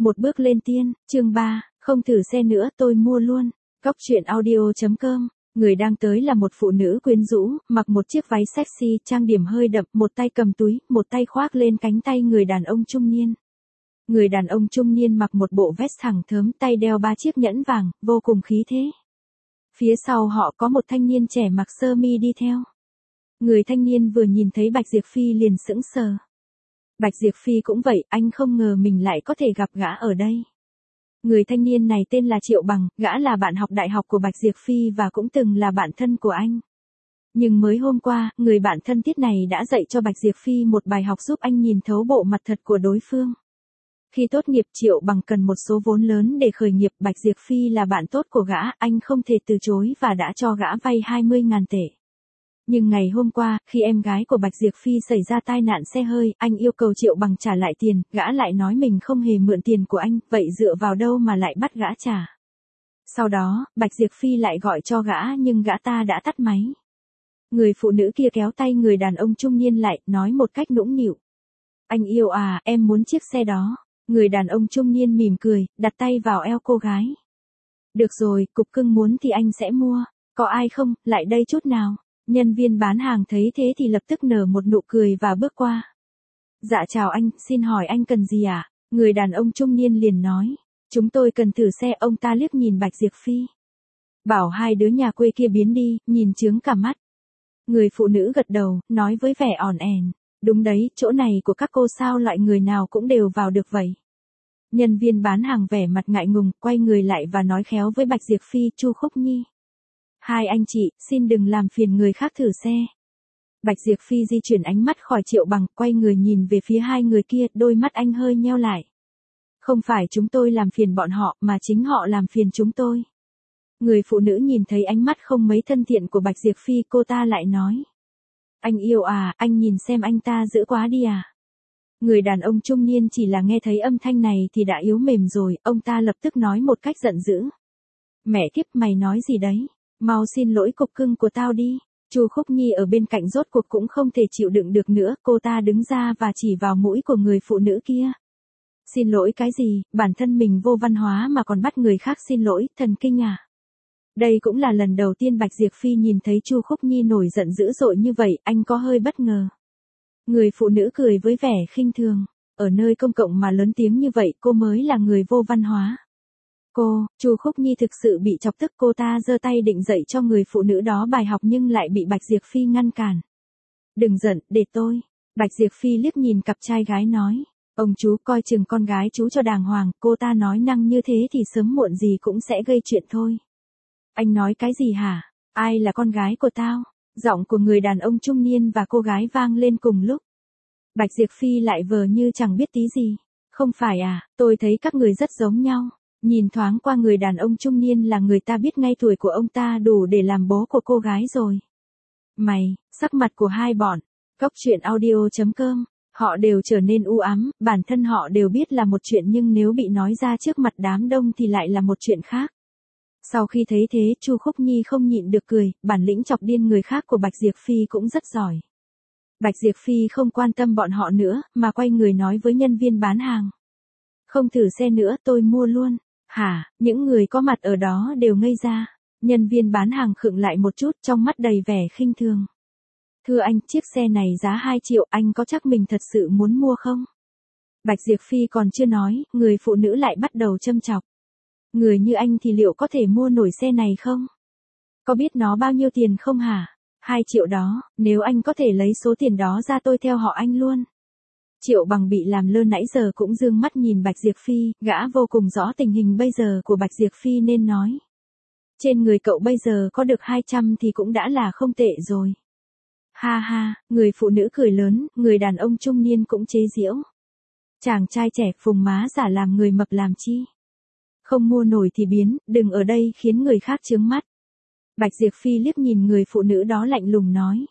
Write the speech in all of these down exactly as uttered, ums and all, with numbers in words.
Một bước lên tiên, chương ba, không thử xe nữa tôi mua luôn. Cóc truyện audio chấm com. Người đang tới là một phụ nữ quyến rũ, mặc một chiếc váy sexy, trang điểm hơi đậm, một tay cầm túi, một tay khoác lên cánh tay người đàn ông trung niên. Người đàn ông trung niên mặc một bộ vest thẳng thớm, tay đeo ba chiếc nhẫn vàng, vô cùng khí thế. Phía sau họ có một thanh niên trẻ mặc sơ mi đi theo. Người thanh niên vừa nhìn thấy Bạch Diệp Phi liền sững sờ. Bạch Diệp Phi cũng vậy, anh không ngờ mình lại có thể gặp gã ở đây. Người thanh niên này tên là Triệu Bằng, gã là bạn học đại học của Bạch Diệp Phi và cũng từng là bạn thân của anh. Nhưng mới hôm qua, người bạn thân thiết này đã dạy cho Bạch Diệp Phi một bài học giúp anh nhìn thấu bộ mặt thật của đối phương. Khi tốt nghiệp, Triệu Bằng cần một số vốn lớn để khởi nghiệp. Bạch Diệp Phi là bạn tốt của gã, anh không thể từ chối và đã cho gã vay hai mươi nghìn tệ. Nhưng ngày hôm qua, khi em gái của Bạch Diệp Phi xảy ra tai nạn xe hơi, anh yêu cầu Triệu Bằng trả lại tiền, gã lại nói mình không hề mượn tiền của anh, vậy dựa vào đâu mà lại bắt gã trả. Sau đó, Bạch Diệp Phi lại gọi cho gã nhưng gã ta đã tắt máy. Người phụ nữ kia kéo tay người đàn ông trung niên lại, nói một cách nũng nịu. Anh yêu à, em muốn chiếc xe đó. Người đàn ông trung niên mỉm cười, đặt tay vào eo cô gái. Được rồi, cục cưng muốn thì anh sẽ mua. Có ai không, lại đây chút nào. Nhân viên bán hàng thấy thế thì lập tức nở một nụ cười và bước qua. Dạ chào anh, xin hỏi anh cần gì ạ? À? Người đàn ông trung niên liền nói. Chúng tôi cần thử xe. Ông ta liếc nhìn Bạch Diệp Phi. Bảo hai đứa nhà quê kia biến đi, nhìn chướng cả mắt. Người phụ nữ gật đầu, nói với vẻ ỏn ẻn. Đúng đấy, chỗ này của các cô sao loại người nào cũng đều vào được vậy. Nhân viên bán hàng vẻ mặt ngại ngùng, quay người lại và nói khéo với Bạch Diệp Phi, Chu Khúc Nhi. Hai anh chị, xin đừng làm phiền người khác thử xe. Bạch Diệp Phi di chuyển ánh mắt khỏi Triệu Bằng, quay người nhìn về phía hai người kia, đôi mắt anh hơi nheo lại. Không phải chúng tôi làm phiền bọn họ, mà chính họ làm phiền chúng tôi. Người phụ nữ nhìn thấy ánh mắt không mấy thân thiện của Bạch Diệp Phi, cô ta lại nói. Anh yêu à, anh nhìn xem anh ta dữ quá đi à. Người đàn ông trung niên chỉ là nghe thấy âm thanh này thì đã yếu mềm rồi, ông ta lập tức nói một cách giận dữ. Mẹ kiếp, mày nói gì đấy? Mau xin lỗi cục cưng của tao đi. Chu Khúc Nhi ở bên cạnh rốt cuộc cũng không thể chịu đựng được nữa, cô ta đứng ra và chỉ vào mũi của người phụ nữ kia. Xin lỗi cái gì, bản thân mình vô văn hóa mà còn bắt người khác xin lỗi, thần kinh à? Đây cũng là lần đầu tiên Bạch Diệp Phi nhìn thấy Chu Khúc Nhi nổi giận dữ dội như vậy, anh có hơi bất ngờ. Người phụ nữ cười với vẻ khinh thường. Ở nơi công cộng mà lớn tiếng như vậy, cô mới là người vô văn hóa. Cô, Chu Khúc Nhi thực sự bị chọc tức, cô ta giơ tay định dạy cho người phụ nữ đó bài học nhưng lại bị Bạch Diệp Phi ngăn cản. Đừng giận, để tôi. Bạch Diệp Phi liếc nhìn cặp trai gái nói. Ông chú coi chừng con gái chú cho đàng hoàng, cô ta nói năng như thế thì sớm muộn gì cũng sẽ gây chuyện thôi. Anh nói cái gì hả? Ai là con gái của tao? Giọng của người đàn ông trung niên và cô gái vang lên cùng lúc. Bạch Diệp Phi lại vờ như chẳng biết tí gì. Không phải à, tôi thấy các người rất giống nhau. Nhìn thoáng qua người đàn ông trung niên là người ta biết ngay tuổi của ông ta đủ để làm bố của cô gái rồi. Mày, sắc mặt của hai bọn. Cóc truyện audio chấm com. Họ đều trở nên u ám, bản thân họ đều biết là một chuyện nhưng nếu bị nói ra trước mặt đám đông thì lại là một chuyện khác. Sau khi thấy thế, Chu Khúc Nhi không nhịn được cười, bản lĩnh chọc điên người khác của Bạch Diệp Phi cũng rất giỏi. Bạch Diệp Phi không quan tâm bọn họ nữa, mà quay người nói với nhân viên bán hàng. Không thử xe nữa, tôi mua luôn. Hả, những người có mặt ở đó đều ngây ra. Nhân viên bán hàng khựng lại một chút, trong mắt đầy vẻ khinh thường. Thưa anh, chiếc xe này giá hai triệu, anh có chắc mình thật sự muốn mua không? Bạch Diệp Phi còn chưa nói, người phụ nữ lại bắt đầu châm chọc. Người như anh thì liệu có thể mua nổi xe này không? Có biết nó bao nhiêu tiền không hả? Hai triệu đó, nếu anh có thể lấy số tiền đó ra tôi theo họ anh luôn. Triệu Bằng bị làm lơ nãy giờ cũng dương mắt nhìn Bạch Diệp Phi, gã vô cùng rõ tình hình bây giờ của Bạch Diệp Phi nên nói. Trên người cậu bây giờ có được hai trăm thì cũng đã là không tệ rồi. Ha ha, người phụ nữ cười lớn, người đàn ông trung niên cũng chế giễu. Chàng trai trẻ phùng má giả làm người mập làm chi. Không mua nổi thì biến, đừng ở đây khiến người khác chướng mắt. Bạch Diệp Phi liếc nhìn người phụ nữ đó lạnh lùng nói.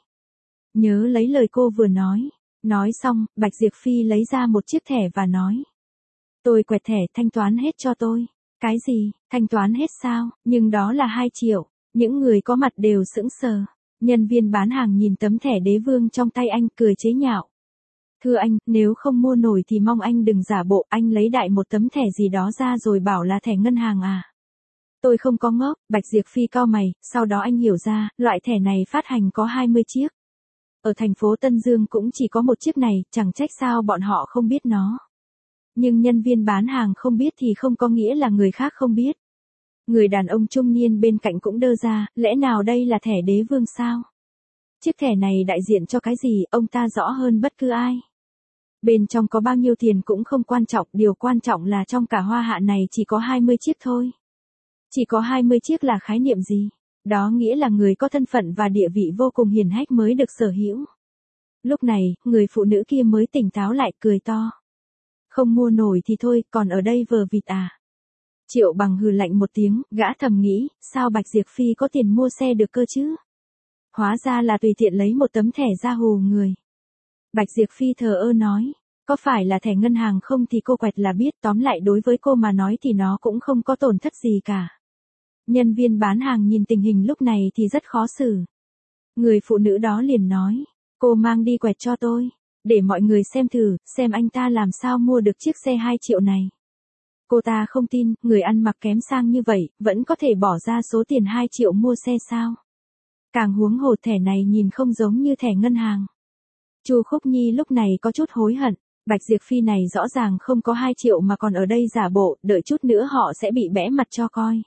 Nhớ lấy lời cô vừa nói. Nói xong, Bạch Diệp Phi lấy ra một chiếc thẻ và nói. Tôi quẹt thẻ, thanh toán hết cho tôi. Cái gì, thanh toán hết sao, nhưng đó là hai triệu. Những người có mặt đều sững sờ. Nhân viên bán hàng nhìn tấm thẻ đế vương trong tay anh cười chế nhạo. Thưa anh, nếu không mua nổi thì mong anh đừng giả bộ, anh lấy đại một tấm thẻ gì đó ra rồi bảo là thẻ ngân hàng à. Tôi không có ngốc, Bạch Diệp Phi cau mày, sau đó anh hiểu ra, loại thẻ này phát hành có hai mươi chiếc. Ở thành phố Tân Dương cũng chỉ có một chiếc này, chẳng trách sao bọn họ không biết nó. Nhưng nhân viên bán hàng không biết thì không có nghĩa là người khác không biết. Người đàn ông trung niên bên cạnh cũng đơ ra, lẽ nào đây là thẻ đế vương sao? Chiếc thẻ này đại diện cho cái gì, ông ta rõ hơn bất cứ ai. Bên trong có bao nhiêu tiền cũng không quan trọng, điều quan trọng là trong cả hoa hạ này chỉ có hai mươi chiếc thôi. Chỉ có hai mươi chiếc là khái niệm gì? Đó nghĩa là người có thân phận và địa vị vô cùng hiển hách mới được sở hữu. Lúc này, người phụ nữ kia mới tỉnh táo lại, cười to. Không mua nổi thì thôi, còn ở đây vờ vịt à? Triệu Bằng hừ lạnh một tiếng, gã thầm nghĩ, sao Bạch Diệp Phi có tiền mua xe được cơ chứ? Hóa ra là tùy tiện lấy một tấm thẻ ra hù người. Bạch Diệp Phi thờ ơ nói, có phải là thẻ ngân hàng không thì cô quẹt là biết, tóm lại đối với cô mà nói thì nó cũng không có tổn thất gì cả. Nhân viên bán hàng nhìn tình hình lúc này thì rất khó xử. Người phụ nữ đó liền nói, cô mang đi quẹt cho tôi, để mọi người xem thử, xem anh ta làm sao mua được chiếc xe hai triệu này. Cô ta không tin, người ăn mặc kém sang như vậy, vẫn có thể bỏ ra số tiền hai triệu mua xe sao. Càng huống hồ thẻ này nhìn không giống như thẻ ngân hàng. Chu Khúc Nhi lúc này có chút hối hận, Bạch Diệp Phi này rõ ràng không có hai triệu mà còn ở đây giả bộ, đợi chút nữa họ sẽ bị bẽ mặt cho coi.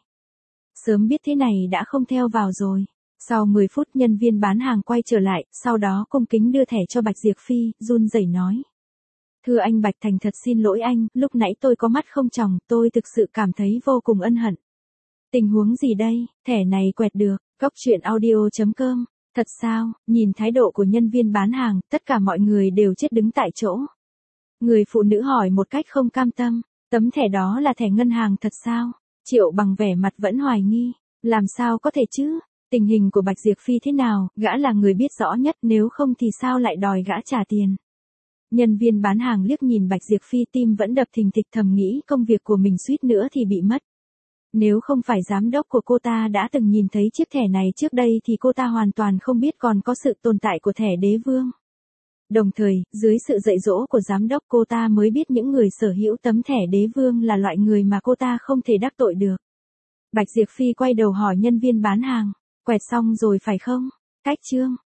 Sớm biết thế này đã không theo vào rồi. Sau mười phút nhân viên bán hàng quay trở lại, sau đó cung kính đưa thẻ cho Bạch Diệp Phi, run rẩy nói. Thưa anh Bạch, thành thật xin lỗi anh, lúc nãy tôi có mắt không tròng, tôi thực sự cảm thấy vô cùng ân hận. Tình huống gì đây, thẻ này quẹt được, Cóc truyện audio chấm com. Thật sao, nhìn thái độ của nhân viên bán hàng, tất cả mọi người đều chết đứng tại chỗ. Người phụ nữ hỏi một cách không cam tâm, tấm thẻ đó là thẻ ngân hàng thật sao? Triệu Bằng vẻ mặt vẫn hoài nghi, làm sao có thể chứ? Tình hình của Bạch Diệp Phi thế nào, gã là người biết rõ nhất, nếu không thì sao lại đòi gã trả tiền. Nhân viên bán hàng liếc nhìn Bạch Diệp Phi, tim vẫn đập thình thịch, thầm nghĩ công việc của mình suýt nữa thì bị mất. Nếu không phải giám đốc của cô ta đã từng nhìn thấy chiếc thẻ này trước đây thì cô ta hoàn toàn không biết còn có sự tồn tại của thẻ đế vương. Đồng thời, dưới sự dạy dỗ của giám đốc cô ta mới biết những người sở hữu tấm thẻ đế vương là loại người mà cô ta không thể đắc tội được. Bạch Diệp Phi quay đầu hỏi nhân viên bán hàng, quẹt xong rồi phải không? Cách chương.